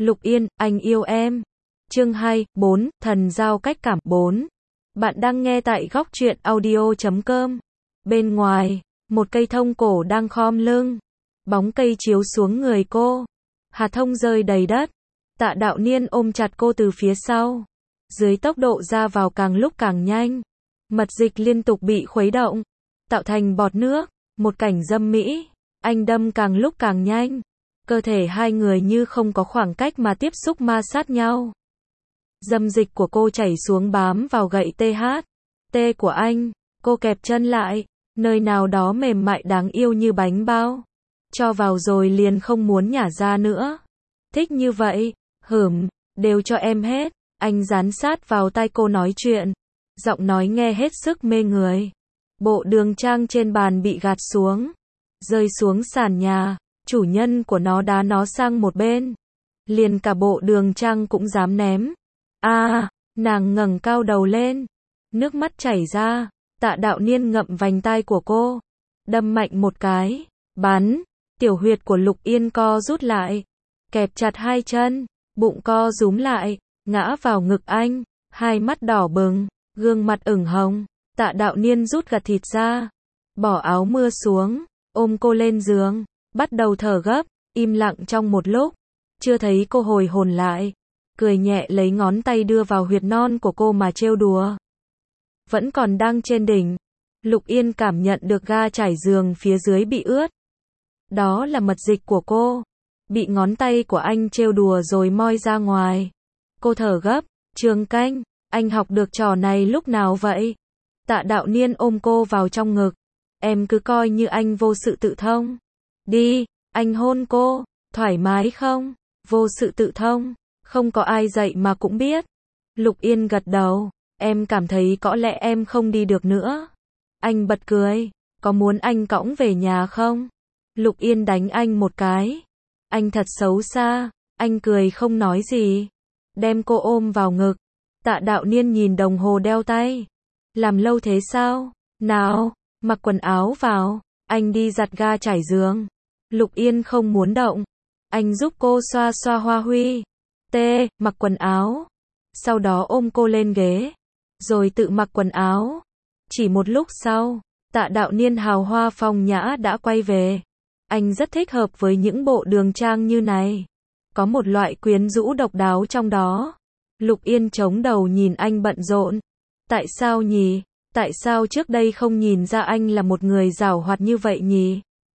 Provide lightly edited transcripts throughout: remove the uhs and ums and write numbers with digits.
Lục Yên, anh yêu em. Chương 2, 4, thần giao cách cảm 4. Bạn đang nghe tại góc truyện audio.com. Bên ngoài, một cây thông cổ đang khom lưng. Bóng cây chiếu xuống người cô. Hạt thông rơi đầy đất. Tạ Đạo Niên ôm chặt cô từ phía sau. Dưới tốc độ ra vào càng lúc càng nhanh. Mật dịch liên tục bị khuấy động, tạo thành bọt nước, một cảnh dâm mỹ. Anh đâm càng lúc càng nhanh. Cơ thể hai người như không có khoảng cách mà tiếp xúc ma sát nhau. Dâm dịch của cô chảy xuống bám vào gậy TH. T của anh, cô kẹp chân lại, nơi nào đó mềm mại đáng yêu như bánh bao. Cho vào rồi liền không muốn nhả ra nữa. Thích như vậy, đều cho em hết. Anh dán sát vào tai cô nói chuyện. Giọng nói nghe hết sức mê người. Bộ đường trang trên bàn bị gạt xuống, rơi xuống sàn nhà. Chủ nhân của nó đá nó sang một bên. Liền cả bộ đường trang cũng dám ném. Nàng ngẩng cao đầu lên. Nước mắt chảy ra. Tạ Đạo Niên ngậm vành tai của cô. Đâm mạnh một cái. Bắn. Tiểu huyệt của Lục Yên co rút lại. Kẹp chặt hai chân. Bụng co rúm lại. Ngã vào ngực anh. Hai mắt đỏ bừng. Gương mặt ửng hồng. Tạ Đạo Niên rút gạt thịt ra. Bỏ áo mưa xuống. Ôm cô lên giường. Bắt đầu thở gấp. Im lặng trong một lúc. Chưa thấy cô hồi hồn lại. Cười nhẹ lấy ngón tay đưa vào huyệt non của cô mà trêu đùa. Vẫn còn đang trên đỉnh. Lục Yên cảm nhận được ga trải giường phía dưới bị ướt. Đó là mật dịch của cô. Bị ngón tay của anh trêu đùa rồi moi ra ngoài. Cô thở gấp. Trường Canh, anh học được trò này lúc nào vậy? Tạ Đạo Niên ôm cô vào trong ngực. Em cứ coi như anh vô sự tự thông. Đi, anh hôn cô. Thoải mái không? Vô sự tự thông. Không có ai dạy mà cũng biết. Lục Yên gật đầu. Em cảm thấy có lẽ em không đi được nữa. Anh bật cười. Có muốn anh cõng về nhà không? Lục Yên đánh anh một cái. Anh thật xấu xa. Anh cười không nói gì. Đem cô ôm vào ngực. Tạ Đạo Niên nhìn đồng hồ đeo tay. Làm lâu thế sao? Nào, mặc quần áo vào. Anh đi giặt ga trải giường. Lục Yên không muốn động. Anh giúp cô xoa xoa hoa huy. Mặc quần áo. Sau đó ôm cô lên ghế. Rồi tự mặc quần áo. Chỉ một lúc sau, Tạ Đạo Niên hào hoa phong nhã đã quay về. Anh rất thích hợp với những bộ đường trang như này. Có một loại quyến rũ độc đáo trong đó. Lục Yên chống đầu nhìn anh bận rộn. Tại sao nhỉ? Tại sao trước đây không nhìn ra anh là một người giàu hoạt như vậy nhỉ?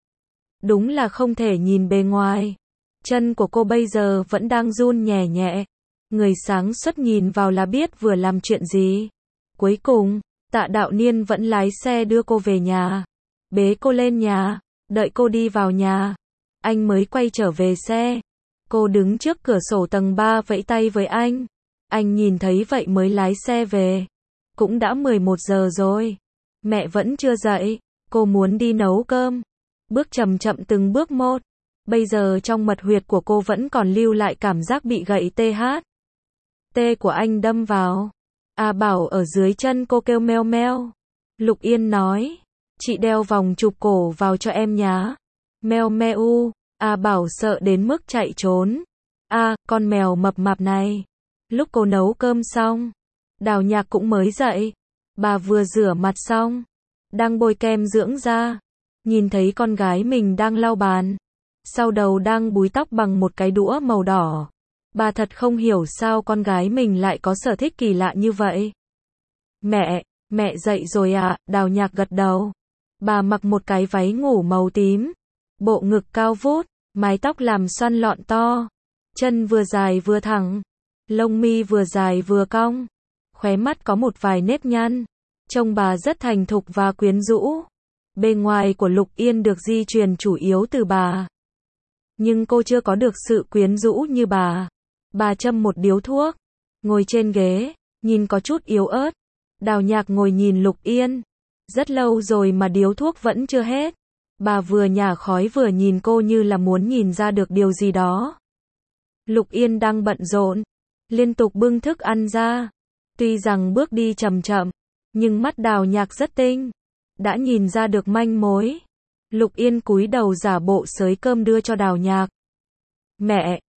Đúng là không thể nhìn bề ngoài. Chân của cô bây giờ vẫn đang run nhẹ nhẹ. Người sáng suốt nhìn vào là biết vừa làm chuyện gì. Cuối cùng, Tạ Đạo Niên vẫn lái xe đưa cô về nhà. Bế cô lên nhà. Đợi cô đi vào nhà. Anh mới quay trở về xe. Cô đứng trước cửa sổ tầng 3 vẫy tay với anh. Anh nhìn thấy vậy mới lái xe về. Cũng đã 11 giờ rồi. Mẹ vẫn chưa dậy. Cô muốn đi nấu cơm. Bước chậm chậm từng bước một. Bây giờ trong mật huyệt của cô vẫn còn lưu lại cảm giác bị gậy TH. T của anh đâm vào. Bảo ở dưới chân cô kêu meo meo. Lục Yên nói. Chị đeo vòng chụp cổ vào cho em nhá. Meo meo. Bảo sợ đến mức chạy trốn. Con mèo mập mạp này. Lúc cô nấu cơm xong, Đào Nhạc cũng mới dậy. Bà vừa rửa mặt xong, đang bôi kem dưỡng da. Nhìn thấy con gái mình đang lau bàn. Sau đầu đang búi tóc bằng một cái đũa màu đỏ. Bà thật không hiểu sao con gái mình lại có sở thích kỳ lạ như vậy. Mẹ dậy rồi ạ, Đào Nhạc gật đầu. Bà mặc một cái váy ngủ màu tím. Bộ ngực cao vút, mái tóc làm xoăn lọn to. Chân vừa dài vừa thẳng. Lông mi vừa dài vừa cong. Khóe mắt có một vài nếp nhăn. Trông bà rất thành thục và quyến rũ. Bề ngoài của Lục Yên được di truyền chủ yếu từ bà. Nhưng cô chưa có được sự quyến rũ như bà. Bà châm một điếu thuốc. Ngồi trên ghế, nhìn có chút yếu ớt. Đào Nhạc ngồi nhìn Lục Yên. Rất lâu rồi mà điếu thuốc vẫn chưa hết. Bà vừa nhả khói vừa nhìn cô như là muốn nhìn ra được điều gì đó. Lục Yên đang bận rộn. Liên tục bưng thức ăn ra. Tuy rằng bước đi chậm chậm, nhưng mắt Đào Nhạc rất tinh. Đã nhìn ra được manh mối. Lục Yên cúi đầu giả bộ xới cơm đưa cho Đào Nhạc.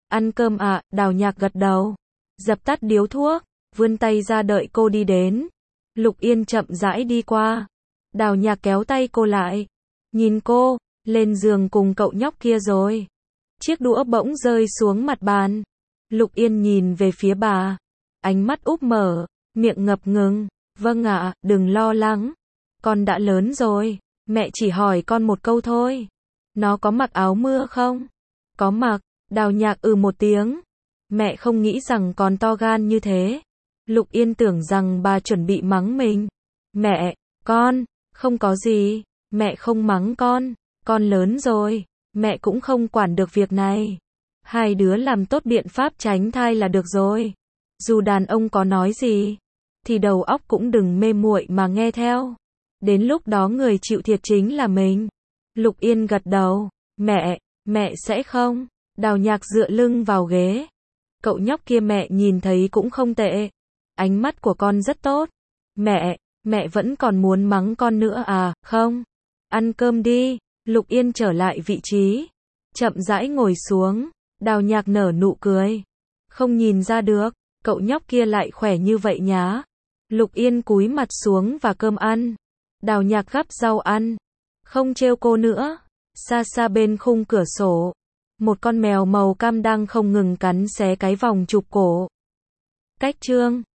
Ăn cơm ạ, Đào Nhạc gật đầu. Dập tắt điếu thuốc, vươn tay ra đợi cô đi đến. Lục Yên chậm rãi đi qua. Đào Nhạc kéo tay cô lại. Nhìn cô, lên giường cùng cậu nhóc kia rồi. Chiếc đũa bỗng rơi xuống mặt bàn. Lục Yên nhìn về phía bà. Ánh mắt úp mở, miệng ngập ngừng. Vâng ạ, đừng lo lắng. Con đã lớn rồi. Mẹ chỉ hỏi con một câu thôi. Nó có mặc áo mưa không? Có mặc. Đào Nhạc một tiếng. Mẹ không nghĩ rằng con to gan như thế. Lục Yên tưởng rằng bà chuẩn bị mắng mình. Mẹ, con, không có gì. Mẹ không mắng con lớn rồi. Mẹ cũng không quản được việc này. Hai đứa làm tốt biện pháp tránh thai là được rồi. Dù đàn ông có nói gì, thì đầu óc cũng đừng mê muội mà nghe theo. Đến lúc đó người chịu thiệt chính là mình. Lục Yên gật đầu. Mẹ sẽ không. Đào Nhạc dựa lưng vào ghế. Cậu nhóc kia mẹ nhìn thấy cũng không tệ. Ánh mắt của con rất tốt. Mẹ vẫn còn muốn mắng con nữa à, không? Ăn cơm đi. Lục Yên trở lại vị trí. Chậm rãi ngồi xuống. Đào Nhạc nở nụ cười. Không nhìn ra được, cậu nhóc kia lại khỏe như vậy nhá. Lục Yên cúi mặt xuống và cơm ăn. Đào Nhạc gắp rau ăn. Không trêu cô nữa. Xa xa bên khung cửa sổ, một con mèo màu cam đang không ngừng cắn xé cái vòng chụp cổ. Cách chương